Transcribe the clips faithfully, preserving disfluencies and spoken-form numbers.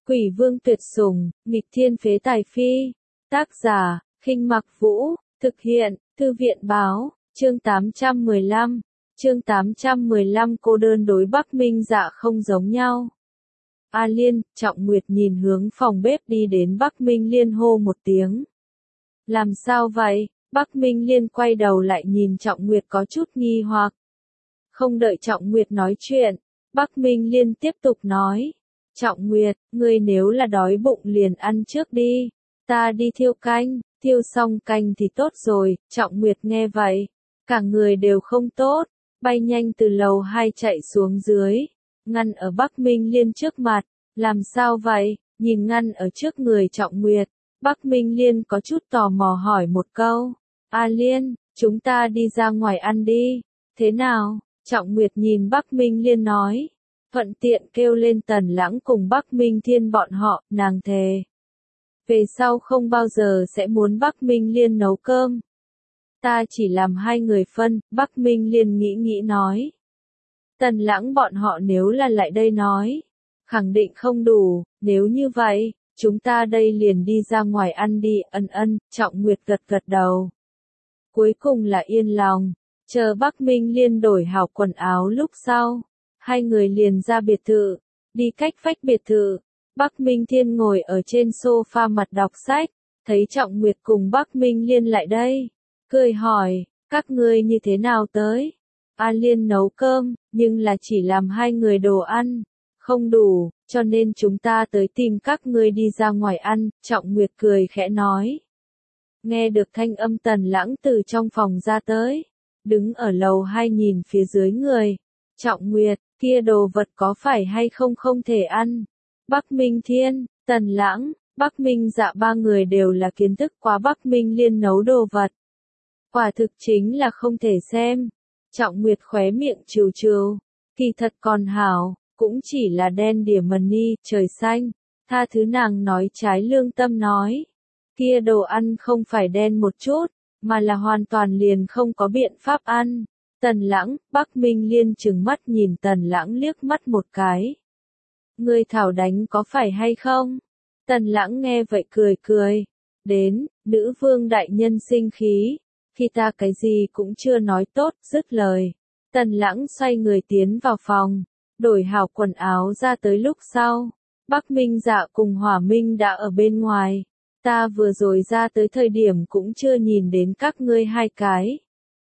Quỷ vương tuyệt sủng, nghịch thiên phế tài phi. Tác giả, Khinh Mặc Vũ, thực hiện, Thư viện báo, chương tám trăm mười lăm. Chương tám trăm mười lăm cô đơn đối Bắc Minh Dạ không giống nhau. A Liên, Trọng Nguyệt nhìn hướng phòng bếp đi đến Bắc Minh Liên hô một tiếng. Làm sao vậy? Bắc Minh Liên quay đầu lại nhìn Trọng Nguyệt có chút nghi hoặc. Không đợi Trọng Nguyệt nói chuyện, Bắc Minh Liên tiếp tục nói. Trọng Nguyệt, ngươi nếu là đói bụng liền ăn trước đi, ta đi thiêu canh, thiêu xong canh thì tốt rồi. Trọng Nguyệt nghe vậy, cả người đều không tốt, bay nhanh từ lầu hai chạy xuống dưới, ngăn ở Bắc Minh Liên trước mặt. Làm sao vậy? Nhìn ngăn ở trước người Trọng Nguyệt, Bắc Minh Liên có chút tò mò hỏi một câu. A Liên, chúng ta đi ra ngoài ăn đi. Thế nào? Trọng Nguyệt nhìn Bắc Minh Liên nói. Thuận tiện kêu lên Tần Lãng cùng Bắc Minh Thiên bọn họ, nàng thề. Về sau không bao giờ sẽ muốn Bắc Minh Liên nấu cơm. Ta chỉ làm hai người phân, Bắc Minh Liên nghĩ nghĩ nói. Tần Lãng bọn họ nếu là lại đây nói, khẳng định không đủ, nếu như vậy, chúng ta đây liền đi ra ngoài ăn đi. Ân ân, Trọng Nguyệt gật gật đầu. Cuối cùng là yên lòng, chờ Bắc Minh Liên đổi hảo quần áo lúc sau, hai người liền ra biệt thự, đi cách vách biệt thự. Bắc Minh Thiên ngồi ở trên sofa mặt đọc sách, thấy Trọng Nguyệt cùng Bắc Minh Liên lại đây, cười hỏi, các ngươi như thế nào tới? A Liên nấu cơm, nhưng là chỉ làm hai người đồ ăn, không đủ, cho nên chúng ta tới tìm các ngươi đi ra ngoài ăn. Trọng Nguyệt cười khẽ nói. Nghe được thanh âm Tần Lãng từ trong phòng ra tới, đứng ở lầu hai nhìn phía dưới người. Trọng Nguyệt, kia đồ vật có phải hay không không thể ăn? Bắc Minh Thiên, Tần Lãng, Bắc Minh Dạ ba người đều là kiến thức quá Bắc Minh Liên nấu đồ vật. Quả thực chính là không thể xem. Trọng Nguyệt khóe miệng trừ trừ, kỳ thật còn hảo, cũng chỉ là đen đỉa mần ni, trời xanh, tha thứ nàng nói trái lương tâm nói. Kia đồ ăn không phải đen một chút, mà là hoàn toàn liền không có biện pháp ăn. Tần Lãng, Bắc Minh Liên trừng mắt nhìn Tần Lãng liếc mắt một cái. Ngươi thảo đánh có phải hay không? Tần Lãng nghe vậy cười cười. Đến, nữ vương đại nhân sinh khí. Khi ta cái gì cũng chưa nói tốt, dứt lời. Tần Lãng xoay người tiến vào phòng, đổi hảo quần áo ra tới lúc sau. Bắc Minh Dạ cùng Hỏa Minh đã ở bên ngoài. Ta vừa rồi ra tới thời điểm cũng chưa nhìn đến các ngươi hai cái.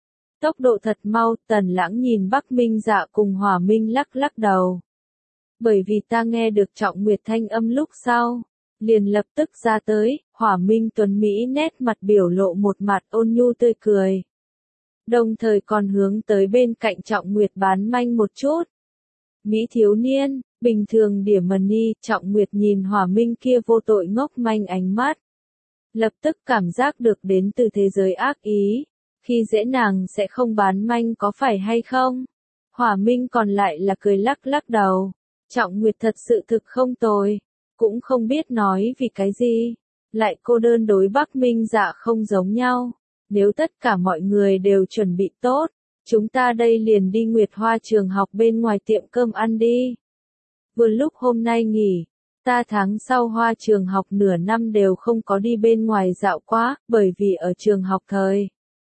Tốc độ thật mau. Tần Lãng nhìn Bắc Minh Dạ cùng Hỏa Minh lắc lắc đầu. Bởi vì ta nghe được Trọng Nguyệt thanh âm lúc sau, liền lập tức ra tới. Hỏa Minh tuấn Mỹ nét mặt biểu lộ một mặt ôn nhu tươi cười. Đồng thời còn hướng tới bên cạnh Trọng Nguyệt bán manh một chút. Mỹ thiếu niên, bình thường điểm mần ni. Trọng Nguyệt nhìn Hỏa Minh kia vô tội ngốc manh ánh mắt, lập tức cảm giác được đến từ thế giới ác ý. Khi dễ nàng sẽ không bán manh có phải hay không? Hỏa Minh còn lại là cười lắc lắc đầu. Trọng Nguyệt thật sự thực không tồi, cũng không biết nói vì cái gì, lại cô đơn đối Bắc Minh Dạ không giống nhau. Nếu tất cả mọi người đều chuẩn bị tốt, chúng ta đây liền đi Nguyệt Hoa trường học bên ngoài tiệm cơm ăn đi. Vừa lúc hôm nay nghỉ, ta tháng sau Hoa trường học nửa năm đều không có đi bên ngoài dạo quá, bởi vì ở trường học thời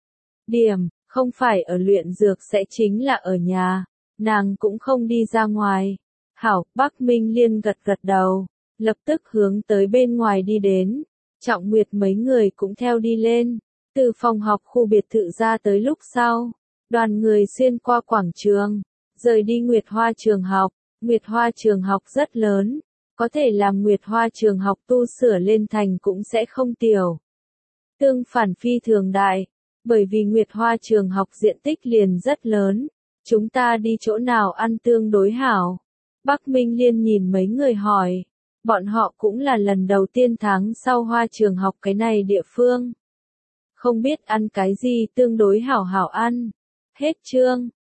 điểm, không phải ở luyện dược sẽ chính là ở nhà, nàng cũng không đi ra ngoài. Hảo, Bắc Minh Liên gật gật đầu, lập tức hướng tới bên ngoài đi đến. Trọng Nguyệt mấy người cũng theo đi lên. Từ phòng học khu biệt thự ra tới lúc sau, đoàn người xuyên qua quảng trường, rời đi Nguyệt Hoa trường học. Nguyệt Hoa trường học rất lớn, có thể làm Nguyệt Hoa trường học tu sửa lên thành cũng sẽ không tiểu. Tương phản phi thường đại, bởi vì Nguyệt Hoa trường học diện tích liền rất lớn. Chúng ta đi chỗ nào ăn tương đối hảo? Bắc Minh Liên nhìn mấy người hỏi. Bọn họ cũng là lần đầu tiên tháng sau Hoa trường học cái này địa phương. Không biết ăn cái gì tương đối hảo hảo ăn. Hết chương.